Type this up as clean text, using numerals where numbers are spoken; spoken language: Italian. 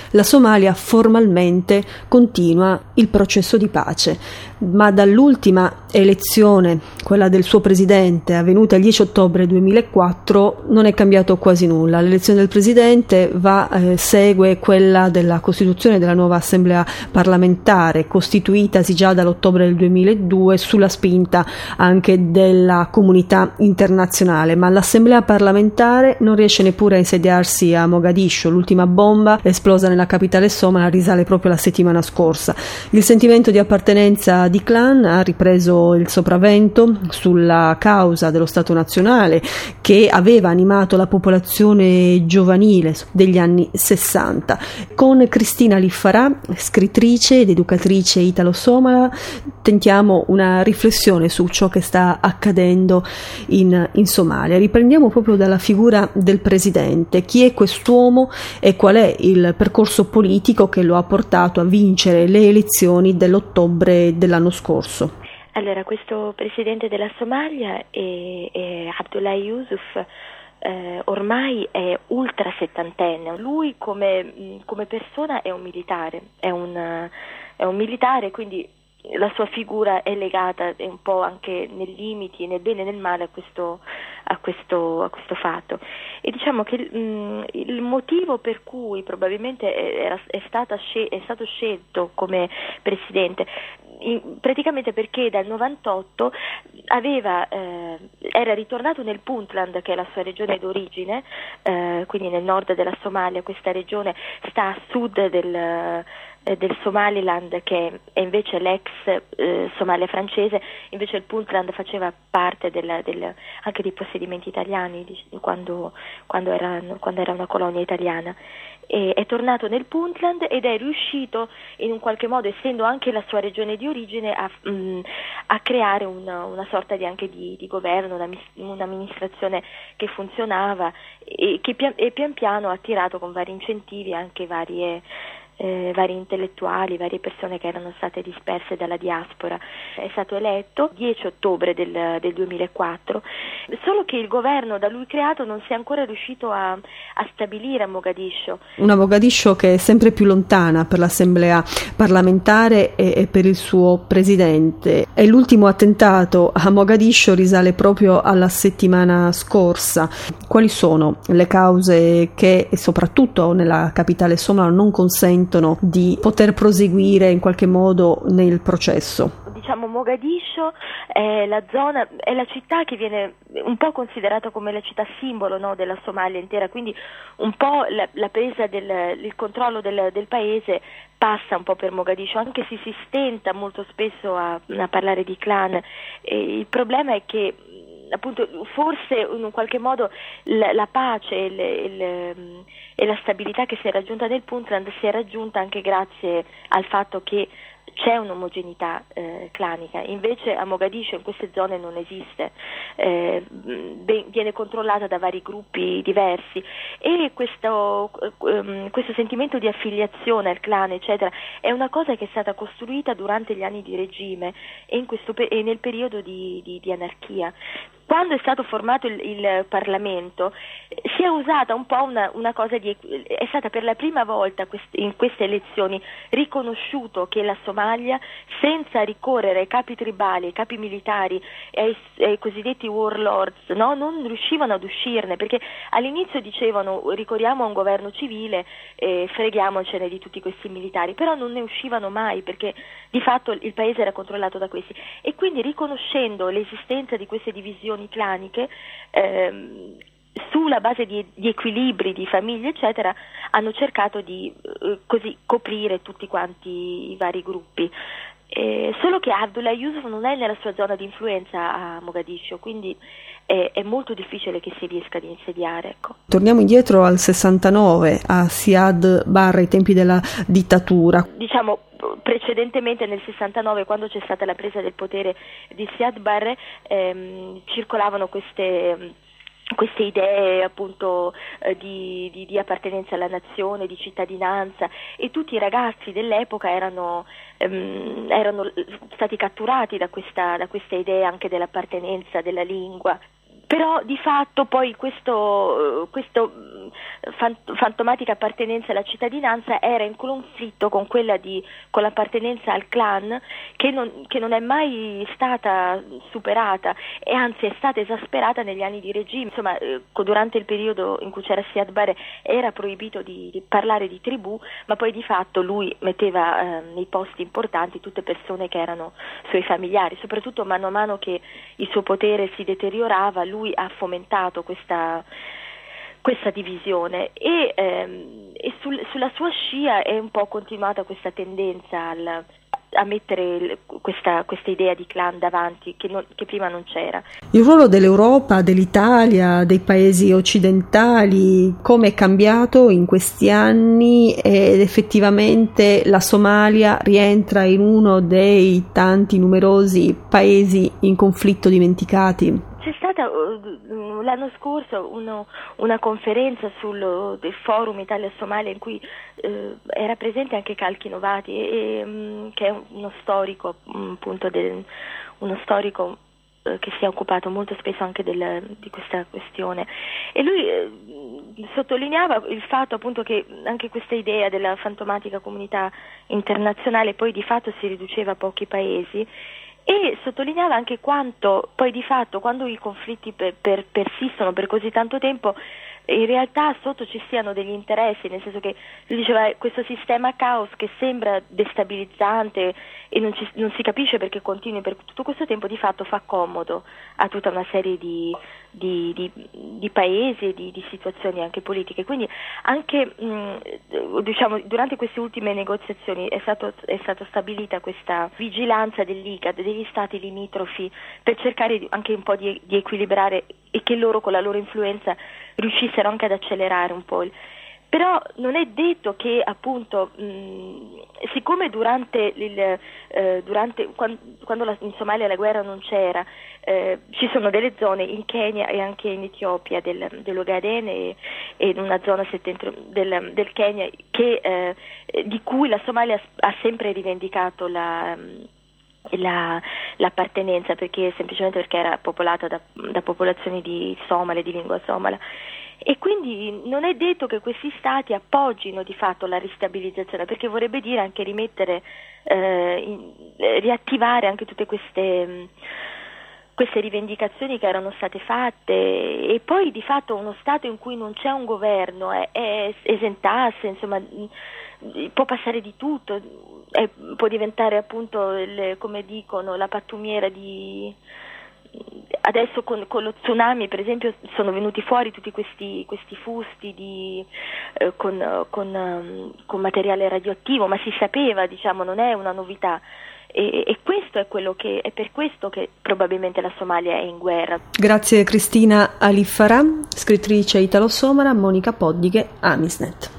la Somalia formalmente continua il processo di pace, ma dall'ultima elezione, quella del suo presidente, avvenuta il 10 ottobre 2004, non è cambiato quasi nulla. L'elezione del presidente segue quella della costituzione della nuova assemblea parlamentare, costituitasi già dall'ottobre del 2002 sulla spinta anche della comunità internazionale, ma l'assemblea parlamentare non riesce neppure a insediarsi a Mogadiscio. L'ultima bomba esplosa nella capitale somala risale proprio la settimana scorsa. Il sentimento di appartenenza di clan ha ripreso il sopravvento sulla causa dello Stato nazionale che aveva animato la popolazione giovanile degli anni 60. Con Cristina Liffarà, scrittrice ed educatrice italo-somala, tentiamo una riflessione su ciò che sta accadendo in Somalia. Riprendiamo proprio dalla figura del presidente. Chi è quest'uomo e qual è il percorso politico che lo ha portato a vincere le elezioni dell'ottobre dell'anno scorso? Allora, questo presidente della Somalia è Abdullah Yusuf. Ormai è ultra settantenne. Lui come persona è un militare, quindi la sua figura è legata un po' anche nei limiti, nel bene e nel male a questo fatto. E diciamo che il motivo per cui probabilmente è stato scelto come presidente praticamente perché dal 98 era ritornato nel Puntland, che è la sua regione d'origine, quindi nel nord della Somalia. Questa regione sta a sud del Somaliland, che è invece l'ex Somalia francese. Invece il Puntland faceva parte anche dei possedimenti italiani quando era una colonia italiana. E è tornato nel Puntland ed è riuscito in un qualche modo, essendo anche la sua regione di origine, a creare una sorta di governo, un'amministrazione che funzionava e pian piano ha attirato con vari incentivi anche vari intellettuali, varie persone che erano state disperse dalla diaspora. È stato eletto 10 ottobre del 2004, solo che il governo da lui creato non si è ancora riuscito a stabilire a Mogadiscio. Una Mogadiscio che è sempre più lontana per l'assemblea parlamentare e per il suo presidente. E l'ultimo attentato a Mogadiscio risale proprio alla settimana scorsa. Quali sono le cause che, soprattutto nella capitale somala, non consentono di poter proseguire in qualche modo nel processo? Diciamo, Mogadiscio è la città che viene un po' considerata come la città simbolo, no, della Somalia intera, quindi un po' la presa il controllo del paese passa un po' per Mogadiscio, anche se si stenta molto spesso a parlare di clan. E il problema è che appunto forse in un qualche modo la pace e la stabilità che si è raggiunta nel Puntland si è raggiunta anche grazie al fatto che c'è un'omogeneità clanica. Invece a Mogadiscio in queste zone non esiste, viene controllata da vari gruppi diversi, e questo sentimento di affiliazione al clan eccetera è una cosa che è stata costruita durante gli anni di regime e nel periodo di anarchia. Quando è stato formato il Parlamento si è usata un po' una cosa è stata per la prima volta in queste elezioni riconosciuto che la Somalia, senza ricorrere ai capi tribali, ai capi militari e ai cosiddetti warlords, no, non riuscivano ad uscirne, perché all'inizio dicevano ricorriamo a un governo civile e freghiamocene di tutti questi militari, però non ne uscivano mai perché di fatto il paese era controllato da questi, e quindi riconoscendo l'esistenza di queste divisioni claniche sulla base di equilibri di famiglie eccetera hanno cercato di così coprire tutti quanti i vari gruppi, solo che Abdullah Yusuf non è nella sua zona di influenza a Mogadiscio, quindi è molto difficile che si riesca ad insediare, ecco. Torniamo indietro al 69, a Siad Barre, ai tempi della dittatura. Diciamo precedentemente nel 69, quando c'è stata la presa del potere di Siad Barre, circolavano queste idee appunto di appartenenza alla nazione, di cittadinanza, e tutti i ragazzi dell'epoca erano stati catturati da questa idea anche dell'appartenenza, della lingua. Però di fatto poi questo fantomatica appartenenza alla cittadinanza era in conflitto con con l'appartenenza al clan, che non è mai stata superata e anzi è stata esasperata negli anni di regime. Insomma, durante il periodo in cui c'era Siad Barre era proibito di parlare di tribù, ma poi di fatto lui metteva nei posti importanti tutte persone che erano suoi familiari, soprattutto mano a mano che il suo potere si deteriorava. Lui ha fomentato questa divisione e sulla sua scia è un po' continuata questa tendenza a mettere questa idea di clan davanti che prima non c'era. Il ruolo dell'Europa, dell'Italia, dei paesi occidentali, come è cambiato in questi anni, ed effettivamente la Somalia rientra in uno dei tanti numerosi paesi in conflitto dimenticati? C'è stata l'anno scorso una conferenza del forum Italia-Somalia in cui era presente anche Kalki Novati, che è uno storico, appunto, uno storico che si è occupato molto spesso anche di questa questione, e lui sottolineava il fatto appunto che anche questa idea della fantomatica comunità internazionale poi di fatto si riduceva a pochi paesi. E sottolineava anche quanto poi di fatto, quando i conflitti persistono per così tanto tempo, in realtà sotto ci siano degli interessi, nel senso che lui diceva questo sistema caos che sembra destabilizzante e non si capisce perché continui per tutto questo tempo, di fatto fa comodo a tutta una serie di paesi e di situazioni anche politiche. Quindi anche diciamo durante queste ultime negoziazioni è stata stabilita questa vigilanza dell'IGAD, degli stati limitrofi, per cercare anche un po' di equilibrare, e che loro con la loro influenza riuscissero anche ad accelerare un po'. Però non è detto che appunto siccome quando in Somalia la guerra non c'era, ci sono delle zone in Kenya e anche in Etiopia dell'Ogaden e in una zona del Kenya di cui la Somalia ha sempre rivendicato l'appartenenza, semplicemente perché era popolata da popolazioni di somale, di lingua somala. E quindi non è detto che questi stati appoggino di fatto la ristabilizzazione, perché vorrebbe dire anche riattivare anche tutte queste rivendicazioni che erano state fatte, e poi di fatto uno stato in cui non c'è un governo è esentasse, insomma può passare di tutto, può diventare appunto come dicono la pattumiera adesso con lo tsunami per esempio sono venuti fuori tutti questi fusti con materiale radioattivo, ma si sapeva, diciamo, non è una novità. E questo è per questo che probabilmente la Somalia è in guerra. Grazie Cristina Ali Farah, scrittrice italo-somala, Monica Poddighe, Amisnet.